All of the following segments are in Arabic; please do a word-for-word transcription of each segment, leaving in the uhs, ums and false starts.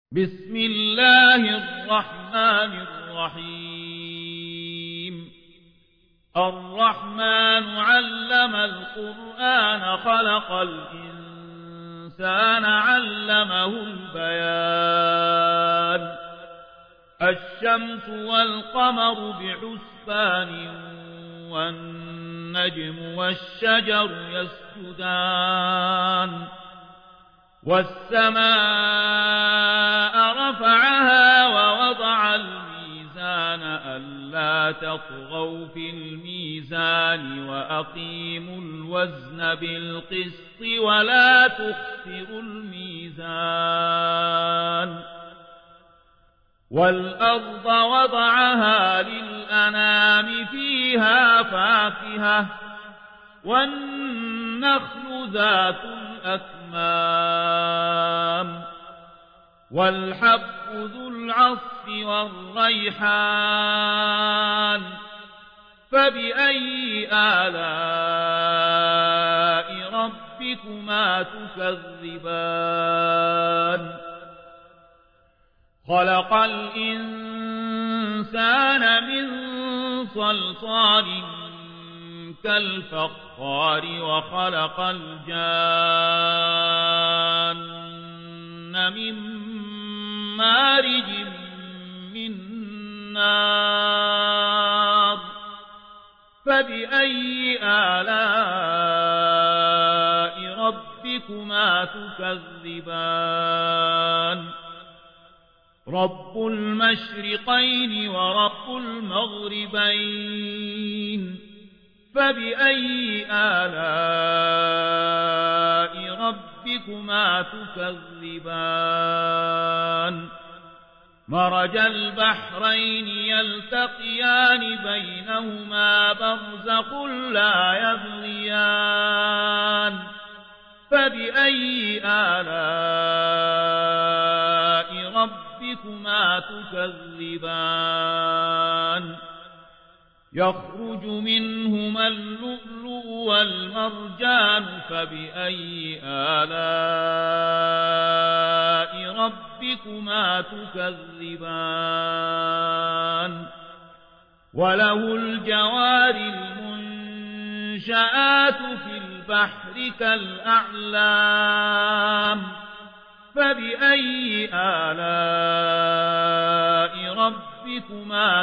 بسم الله الرحمن الرحيم الرحمن علم القرآن خلق الإنسان علمه البيان الشمس والقمر بحسبان والنجم والشجر يسجدان والسماء رفعها ووضع الميزان ألا تطغوا في الميزان وأقيموا الوزن بالقسط ولا تخسروا الميزان والأرض وضعها للأنام فيها فاكهة والنخل ذات الأكمام والحب ذو العصف والريحان فبأي آلاء ربكما تكذبان خلق الإنسان من صلصال كالفخار وخلق الجان من مارج من نار فبأي آلاء ربكما تكذبان رب المشرقين ورب المغربين فبأي آلاء ربكما تكذبان مرج البحرين يلتقيان بينهما برزخ لا يبغيان فبأي آلاء ربكما تكذبان يخرج منهما اللؤلؤ والمرجان فبأي آلاء ربكما تكذبان وله الجوار المنشآت في البحر كالأعلام فبأي آلاء ربكما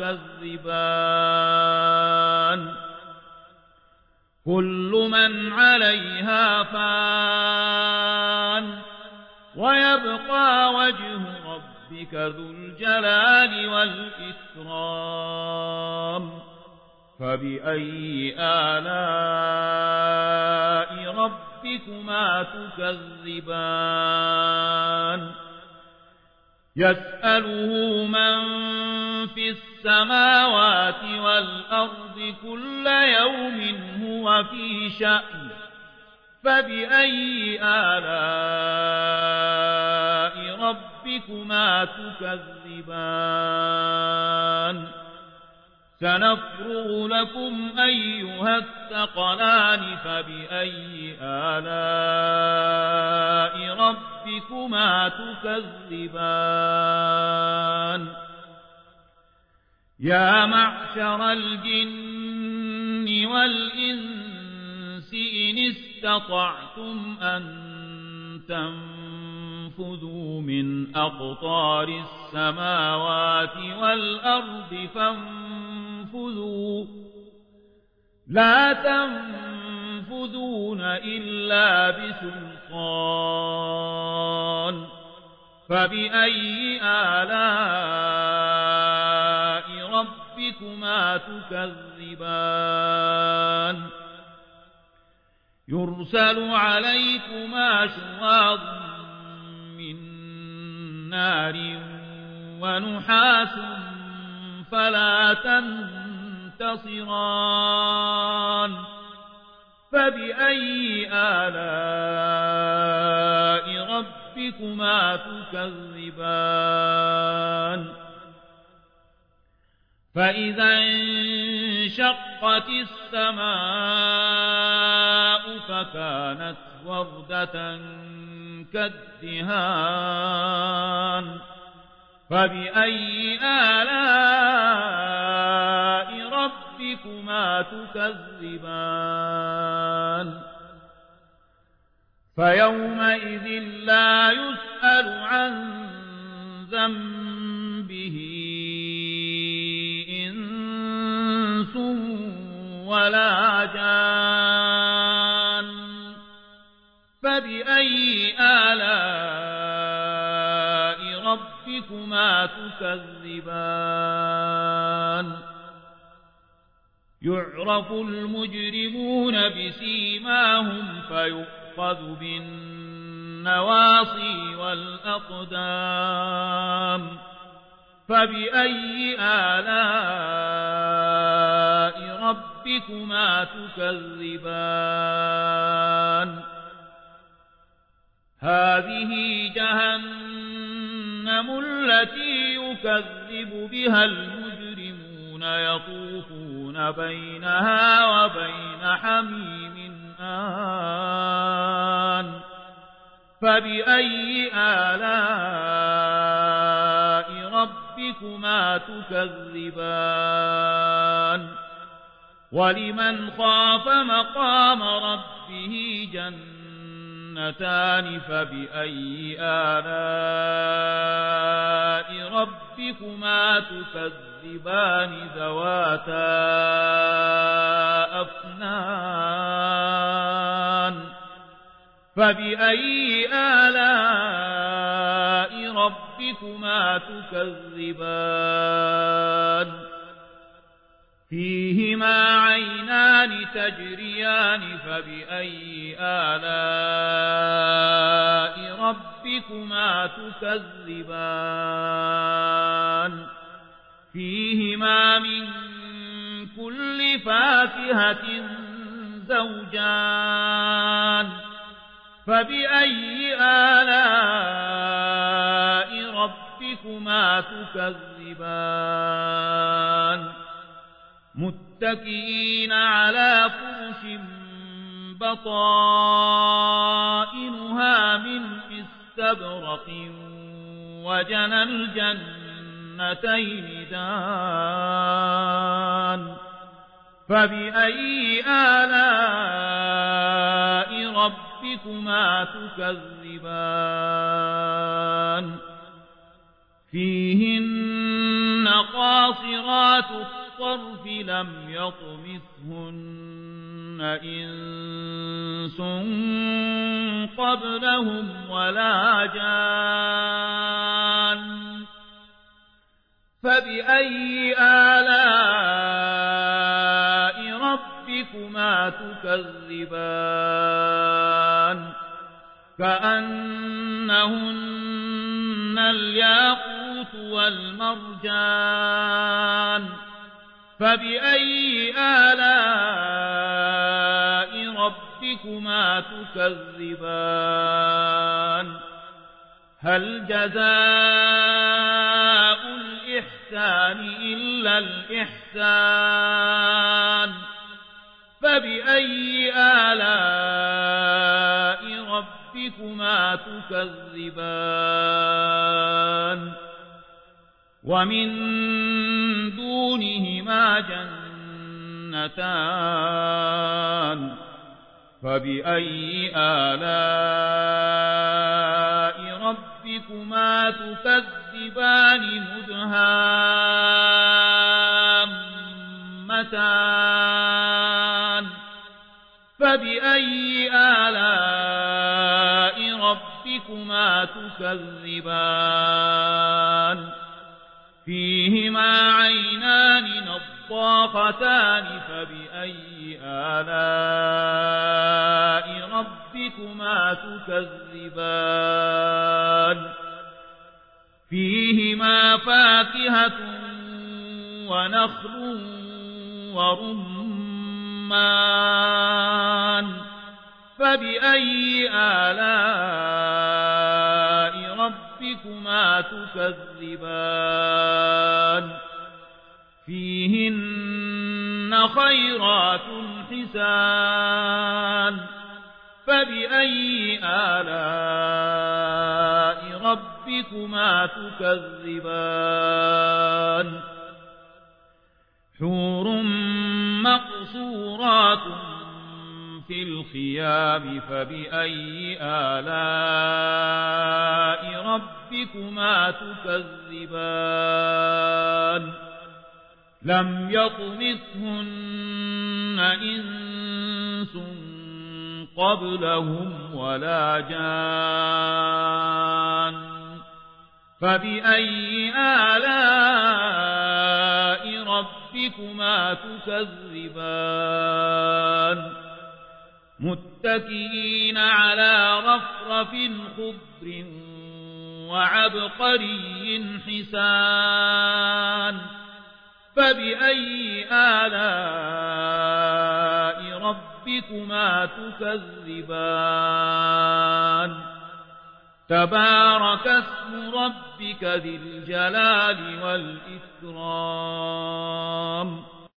تكذبان كل من عليها فان ويبقى وجه ربك ذو الجلال والإكرام فبأي آلاء ربكما تكذبان يسأله من في السماوات والأرض كل يوم هو في شأن فبأي آلاء ربكما تكذبان سنفرغ لكم أيها الثقلان فبأي آلاء ربكما تكذبان يا معشر الجن والإنس إن استطعتم أن تنفذوا من أقطار السماوات والأرض فانفذوا لا تنفذون إلا بسلطان فبأي آلاء ربكما تكذبان يرسل عليكما شواظ من نار ونحاس فلا تنتصران فبأي آلاء ربكما تكذبان فإذا انشقت السماء فكانت وردة كالدهان فبأي آلاء ربكما تكذبان فيومئذ لا يسأل عن ذنبه إنس ولا جان فبأي آلاء ربكما تكذبان يعرف المجرمون بسيماهم فيؤخذ بالنواصي والأقدام فبأي آلاء ربكما تكذبان هذه جهنم التي يكذب بها المجرمون يطوفون بينها وبين حميم آن فبأي آلاء ربكما تكذبان ولمن خاف مقام ربه جنتان فبأي آلاء ربكما تكذبان ذواتا أفنان فبأي آلاء ربكما تكذبان فيهما عينان تجريان فبأي آلاء ربكما تكذبان فيهما من كل فاكهة زوجان فبأي آلاء ربكما تكذبان متكئين على فرش بطائنها من استبرق وجنى الجنتين دان فبأي آلاء ربكما تكذبان فيهن قاصرات الطرف لم يطمثهن إنس قبلهم ولا جان فبأي آلاء ربكما تكذبان كأنهن الياقوت والمرجان فبأي آلاء ربكما تكذبان هل جزاء الإحسان إلا الإحسان فبأي آلاء ربكما تكذبان ومن دونهما جنتان فبأي آلاء ربكما تكذبان مدهامتان فبأي آلاء ربكما تكذبان فيهما عينان نضاختان فبأي آلاء ربكما تكذبان فيهما فاكهة ونخل ورمان فبأي آلاء ربكما تكذبان فيهن خيرات حسان فبأي آلاء ربكما ربكما تكذبان حور مقصورات في الخيام فبأي آلاء ربكما تكذبان لم يطمثهن إنس قبلهم ولا جان فبأي آلاء ربكما تكذبان متكئين على رفرف خضر وعبقري حسان فبأي آلاء ربكما تكذبان تبارك اسم ربك ذي الجلال والإكرام